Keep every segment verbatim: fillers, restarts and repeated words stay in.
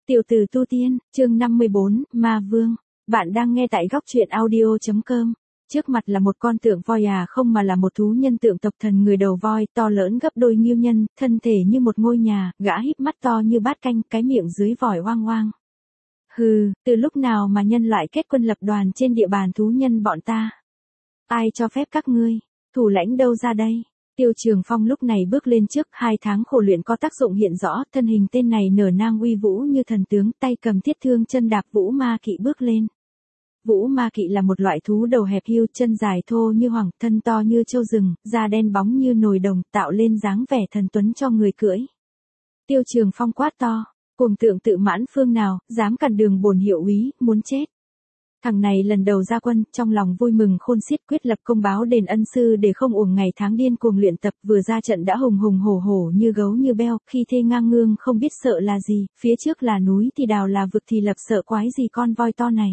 Tiểu tử tu tiên, chương năm mươi bốn, Ma Vương. Bạn đang nghe tại góc truyện audio chấm com. Trước mặt là một con tượng voi à không mà là một thú nhân tượng tộc thần người đầu voi, to lớn gấp đôi Ngưu Nhân, thân thể như một ngôi nhà, gã híp mắt to như bát canh, cái miệng dưới vòi oang oang. Hừ, từ lúc nào mà nhân loại kết quân lập đoàn trên địa bàn thú nhân bọn ta? Ai cho phép các ngươi? Thủ lãnh đâu ra đây? Tiêu Trường Phong lúc này bước lên trước, hai tháng khổ luyện có tác dụng hiện rõ, thân hình tên này nở nang uy vũ như thần tướng, tay cầm thiết thương chân đạp Vũ Ma Kỵ bước lên. Vũ Ma Kỵ là một loại thú đầu hẹp hưu, chân dài thô như hoàng, thân to như trâu rừng, da đen bóng như nồi đồng, tạo lên dáng vẻ thần tuấn cho người cưỡi. Tiêu Trường Phong quát to, cuồng tượng tự mãn phương nào, dám cản đường bổn hiệu úy, muốn chết. Thằng này lần đầu ra quân, trong lòng vui mừng khôn xiết, quyết lập công báo đền ân sư để không uổng ngày tháng điên cuồng luyện tập, vừa ra trận đã hùng hùng hổ hổ như gấu như beo, khi thê ngang ngương không biết sợ là gì, phía trước là núi thì đào là vực thì lập sợ quái gì con voi to này.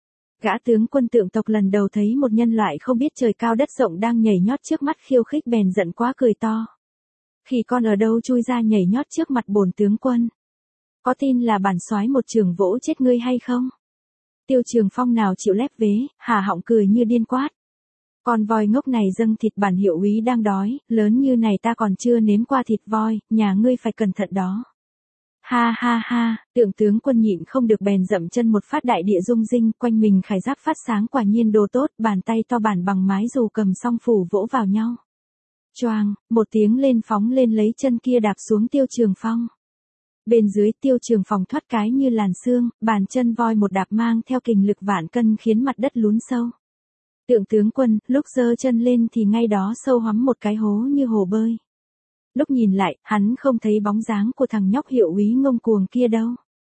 Gã tướng quân tượng tộc lần đầu thấy một nhân loại không biết trời cao đất rộng đang nhảy nhót trước mắt khiêu khích bèn giận quá cười to. Khi con ở đâu chui ra nhảy nhót trước mặt bổn tướng quân? Có tin là bản soái một trường vỗ chết ngươi hay không? Tiêu Trường Phong nào chịu lép vế, hà họng cười như điên quát. Con voi ngốc này dâng thịt bản hiệu úy đang đói, lớn như này ta còn chưa nếm qua thịt voi, nhà ngươi phải cẩn thận đó. Ha ha ha, tượng tướng quân nhịn không được bèn dậm chân một phát, đại địa rung rinh, quanh mình khải giáp phát sáng, quả nhiên đồ tốt, bàn tay to bản bằng mái dù cầm song phủ vỗ vào nhau. Choang, một tiếng lên phóng lên lấy chân kia đạp xuống Tiêu Trường Phong. Bên dưới Tiêu Trường Phong thoát cái như làn xương, bàn chân voi một đạp mang theo kình lực vạn cân khiến mặt đất lún sâu. Tượng tướng quân, lúc giơ chân lên thì ngay đó sâu hoắm một cái hố như hồ bơi. Lúc nhìn lại, hắn không thấy bóng dáng của thằng nhóc hiệu úy ngông cuồng kia đâu.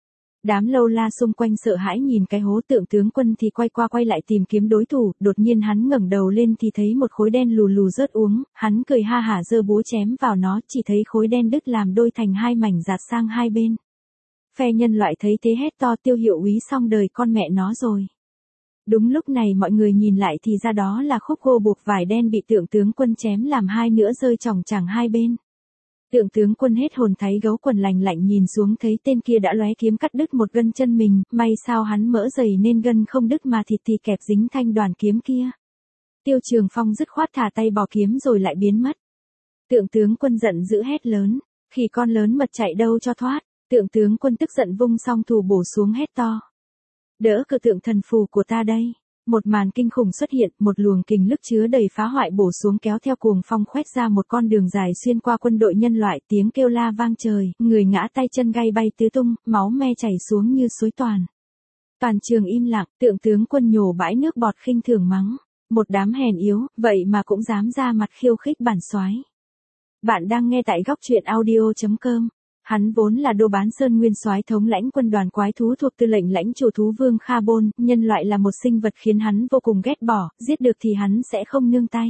Đám lâu la xung quanh sợ hãi nhìn cái hố tượng tướng quân thì quay qua quay lại tìm kiếm đối thủ, đột nhiên hắn ngẩng đầu lên thì thấy một khối đen lù lù rớt uống, hắn cười ha hả giơ búa chém vào nó, chỉ thấy khối đen đứt làm đôi thành hai mảnh giạt sang hai bên. Phe nhân loại thấy thế hét to, Tiêu hiệu úy xong đời con mẹ nó rồi. Đúng lúc này mọi người nhìn lại thì ra đó là khúc gô buộc vải đen bị tượng tướng quân chém làm hai nửa rơi chỏng chảng hai bên. Tượng tướng quân hết hồn thấy gấu quần lành lạnh nhìn xuống thấy tên kia đã lóe kiếm cắt đứt một gân chân mình, may sao hắn mỡ dày nên gân không đứt mà thịt thì kẹp dính thanh đoàn kiếm kia. Tiêu Trường Phong dứt khoát thả tay bỏ kiếm rồi lại biến mất. Tượng tướng quân giận dữ hét lớn, khi con lớn mật chạy đâu cho thoát, tượng tướng quân tức giận vung song thủ bổ xuống hét to. Đỡ cự tượng thần phù của ta đây. Một màn kinh khủng xuất hiện, một luồng kình lực chứa đầy phá hoại bổ xuống kéo theo cuồng phong khoét ra một con đường dài xuyên qua quân đội nhân loại, tiếng kêu la vang trời, người ngã tay chân gay bay tứ tung, máu me chảy xuống như suối toàn. Toàn trường im lặng, tượng tướng quân nhổ bãi nước bọt khinh thường mắng, một đám hèn yếu, vậy mà cũng dám ra mặt khiêu khích bản soái. Bạn đang nghe tại góc truyện audio chấm com. Hắn vốn là Đô Bán Sơn nguyên soái thống lãnh quân đoàn quái thú thuộc tư lệnh lãnh chủ thú vương Kha Bôn, nhân loại là một sinh vật khiến hắn vô cùng ghét bỏ, giết được thì hắn sẽ không nương tay.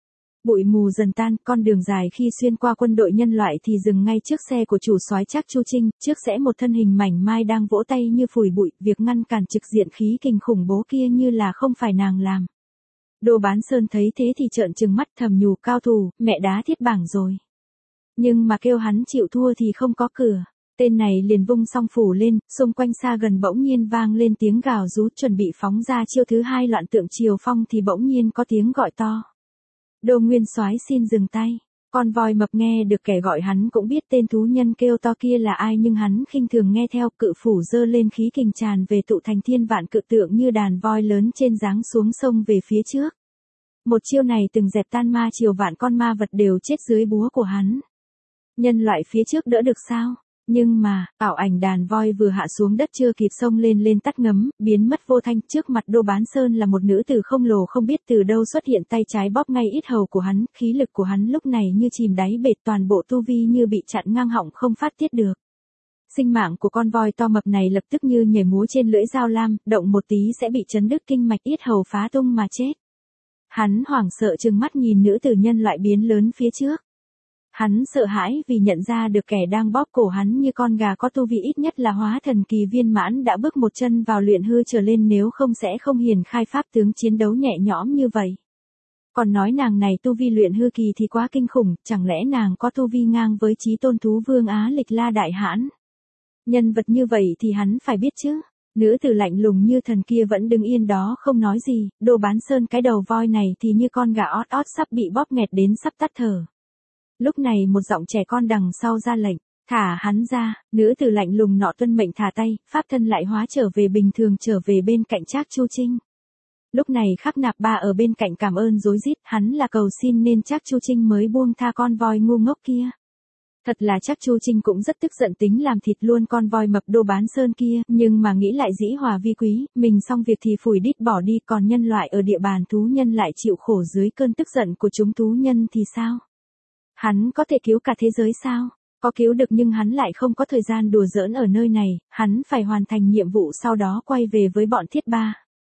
Bụi mù dần tan, con đường dài khi xuyên qua quân đội nhân loại thì dừng ngay trước xe của chủ soái Trác Chu Trinh, trước sẽ một thân hình mảnh mai đang vỗ tay như phủi bụi, việc ngăn cản trực diện khí kình khủng bố kia như là không phải nàng làm. Đô Bán Sơn thấy thế thì trợn trừng mắt thầm nhủ, cao thủ, mẹ đá thiết bảng rồi. Nhưng mà kêu hắn chịu thua thì không có cửa. Tên này liền vung song phủ lên, xung quanh xa gần bỗng nhiên vang lên tiếng gào rú, chuẩn bị phóng ra chiêu thứ hai loạn tượng triều phong thì bỗng nhiên có tiếng gọi to. Đô nguyên soái xin dừng tay. Con voi mập nghe được kẻ gọi hắn cũng biết tên thú nhân kêu to kia là ai, nhưng hắn khinh thường nghe theo, cự phủ giơ lên khí kình tràn về tụ thành thiên vạn cự tượng như đàn voi lớn trên giáng xuống sông về phía trước. Một chiêu này từng dẹp tan ma triều, vạn con ma vật đều chết dưới búa của hắn. Nhân loại phía trước đỡ được sao? Nhưng mà, ảo ảnh đàn voi vừa hạ xuống đất chưa kịp xông lên lên tắt ngấm, biến mất vô thanh, trước mặt Đô Bán Sơn là một nữ tử không lồ không biết từ đâu xuất hiện, tay trái bóp ngay yết hầu của hắn, khí lực của hắn lúc này như chìm đáy bể, toàn bộ tu vi như bị chặn ngang họng không phát tiết được. Sinh mạng của con voi to mập này lập tức như nhảy múa trên lưỡi dao lam, động một tí sẽ bị chấn đứt kinh mạch yết hầu phá tung mà chết. Hắn hoảng sợ trừng mắt nhìn nữ tử nhân loại biến lớn phía trước. Hắn sợ hãi vì nhận ra được kẻ đang bóp cổ hắn như con gà có tu vi ít nhất là hóa thần kỳ viên mãn đã bước một chân vào luyện hư trở lên, nếu không sẽ không hiển khai pháp tướng chiến đấu nhẹ nhõm như vậy. Còn nói nàng này tu vi luyện hư kỳ thì quá kinh khủng, chẳng lẽ nàng có tu vi ngang với chí tôn thú vương Á Lịch La Đại Hãn? Nhân vật như vậy thì hắn phải biết chứ. Nữ tử lạnh lùng như thần kia vẫn đứng yên đó không nói gì, Đồ Bán Sơn cái đầu voi này thì như con gà ót ót sắp bị bóp nghẹt đến sắp tắt thở. Lúc này một giọng trẻ con đằng sau ra lệnh, thả hắn ra, nữ tử lạnh lùng nọ tuân mệnh thả tay, pháp thân lại hóa trở về bình thường trở về bên cạnh Trác Chu Trinh. Lúc này Khắc Nạp Ba ở bên cạnh cảm ơn rối rít, hắn là cầu xin nên Trác Chu Trinh mới buông tha con voi ngu ngốc kia. Thật là chắc Chu Trinh cũng rất tức giận tính làm thịt luôn con voi mập Đồ Bán Sơn kia, nhưng mà nghĩ lại dĩ hòa vi quý, mình xong việc thì phủi đít bỏ đi, còn nhân loại ở địa bàn thú nhân lại chịu khổ dưới cơn tức giận của chúng thú nhân thì sao? Hắn có thể cứu cả thế giới sao? Có cứu được nhưng hắn lại không có thời gian đùa giỡn ở nơi này, hắn phải hoàn thành nhiệm vụ sau đó quay về với bọn Thiết Ba.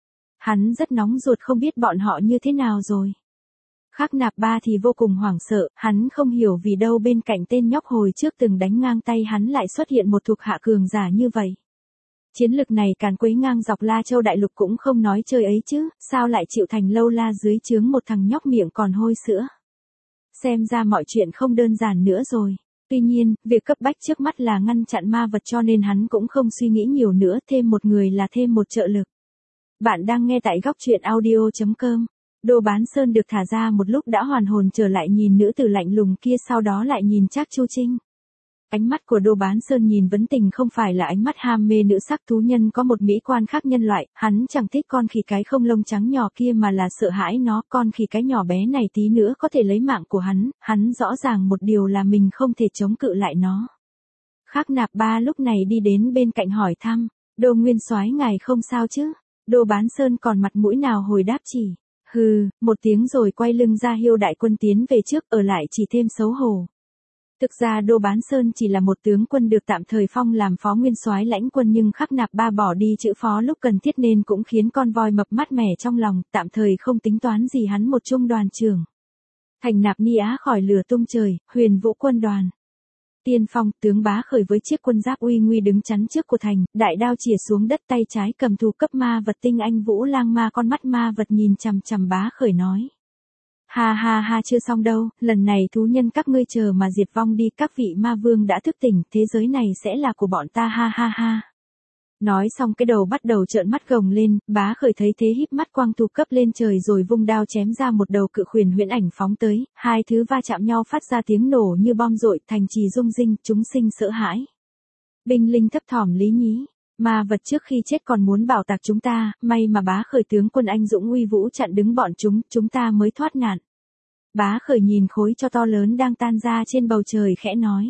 Hắn rất nóng ruột không biết bọn họ như thế nào rồi. Khắc Nạp Ba thì vô cùng hoảng sợ, hắn không hiểu vì đâu bên cạnh tên nhóc hồi trước từng đánh ngang tay hắn lại xuất hiện một thuộc hạ cường giả như vậy. Chiến lực này càn quấy ngang dọc La Châu đại lục cũng không nói chơi ấy chứ, sao lại chịu thành lâu la dưới trướng một thằng nhóc miệng còn hôi sữa. Xem ra mọi chuyện không đơn giản nữa rồi. Tuy nhiên, việc cấp bách trước mắt là ngăn chặn ma vật cho nên hắn cũng không suy nghĩ nhiều nữa, thêm một người là thêm một trợ lực. Bạn đang nghe tại góc truyện audio chấm com. Đồ Bán Sơn được thả ra một lúc đã hoàn hồn trở lại nhìn nữ tử lạnh lùng kia, sau đó lại nhìn Trác Chu Trinh. Ánh mắt của Đồ Bán Sơn nhìn vấn tình không phải là ánh mắt ham mê nữ sắc, thú nhân có một mỹ quan khác nhân loại, hắn chẳng thích con khỉ cái không lông trắng nhỏ kia mà là sợ hãi nó, con khỉ cái nhỏ bé này tí nữa có thể lấy mạng của hắn, hắn rõ ràng một điều là mình không thể chống cự lại nó. Khắc Nạp Ba lúc này đi đến bên cạnh hỏi thăm, Đồ Nguyên Soái ngài không sao chứ? Đồ Bán Sơn còn mặt mũi nào hồi đáp chỉ, hừ, một tiếng rồi quay lưng ra hiêu đại quân tiến về trước, ở lại chỉ thêm xấu hổ. Thực ra Đồ Bán Sơn chỉ là một tướng quân được tạm thời phong làm phó nguyên soái lãnh quân, nhưng Khắc Nạp Ba bỏ đi chữ phó lúc cần thiết nên cũng khiến con voi mập mát mẻ trong lòng, tạm thời không tính toán gì hắn một trung đoàn trưởng. Thành Nạp Ni Á khỏi lửa tung trời, Huyền Vũ quân đoàn. Tiên phong, tướng Bá Khởi với chiếc quân giáp uy nguy đứng chắn trước của thành, đại đao chìa xuống đất, tay trái cầm thù cấp ma vật tinh anh Vũ Lang Ma, con mắt ma vật nhìn chằm chằm Bá Khởi nói. Ha ha ha, chưa xong đâu, lần này thú nhân các ngươi chờ mà diệt vong đi, các vị ma vương đã thức tỉnh, thế giới này sẽ là của bọn ta, ha ha ha. Nói xong cái đầu bắt đầu trợn mắt gồng lên, Bá Khởi thấy thế híp mắt quang thù cấp lên trời rồi vung đao chém ra một đầu cự khuyển huyễn ảnh phóng tới, hai thứ va chạm nhau phát ra tiếng nổ như bom dội, thành trì rung rinh, chúng sinh sợ hãi. Binh linh thấp thỏm lý nhí, ma vật trước khi chết còn muốn bảo tạc chúng ta, may mà Bá Khởi tướng quân anh dũng uy vũ chặn đứng bọn chúng, chúng ta mới thoát nạn. Bá Khởi nhìn khối tro to lớn đang tan ra trên bầu trời khẽ nói.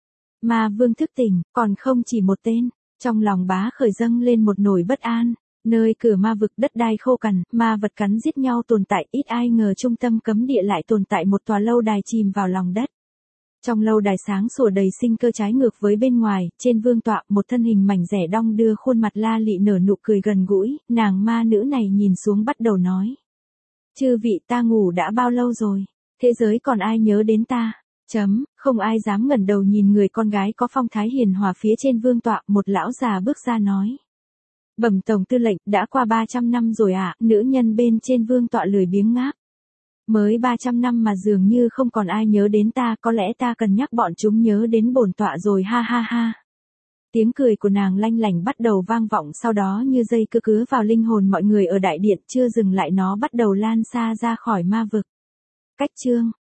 Ma vương thức tỉnh, còn không chỉ một tên. Trong lòng Bá Khởi dâng lên một nỗi bất an, nơi cửa ma vực đất đai khô cằn, ma vật cắn giết nhau tồn tại, ít ai ngờ trung tâm cấm địa lại tồn tại một tòa lâu đài chìm vào lòng đất. Trong lâu đài sáng sủa đầy sinh cơ trái ngược với bên ngoài, trên vương tọa một thân hình mảnh rẻ đong đưa khuôn mặt la lị nở nụ cười gần gũi, nàng ma nữ này nhìn xuống bắt đầu nói. Chư vị, ta ngủ đã bao lâu rồi, thế giới còn ai nhớ đến ta? Chấm, không ai dám ngẩng đầu nhìn người con gái có phong thái hiền hòa phía trên vương tọa, một lão già bước ra nói. Bẩm tổng tư lệnh, đã qua ba trăm năm rồi ạ, à, nữ nhân bên trên vương tọa lười biếng ngáp. Mới ba trăm năm mà dường như không còn ai nhớ đến ta, có lẽ ta cần nhắc bọn chúng nhớ đến bổn tọa rồi, ha ha ha. Tiếng cười của nàng lanh lảnh bắt đầu vang vọng, sau đó như dây cưa cứa vào linh hồn mọi người ở đại điện, chưa dừng lại nó bắt đầu lan xa ra khỏi ma vực. Cách chương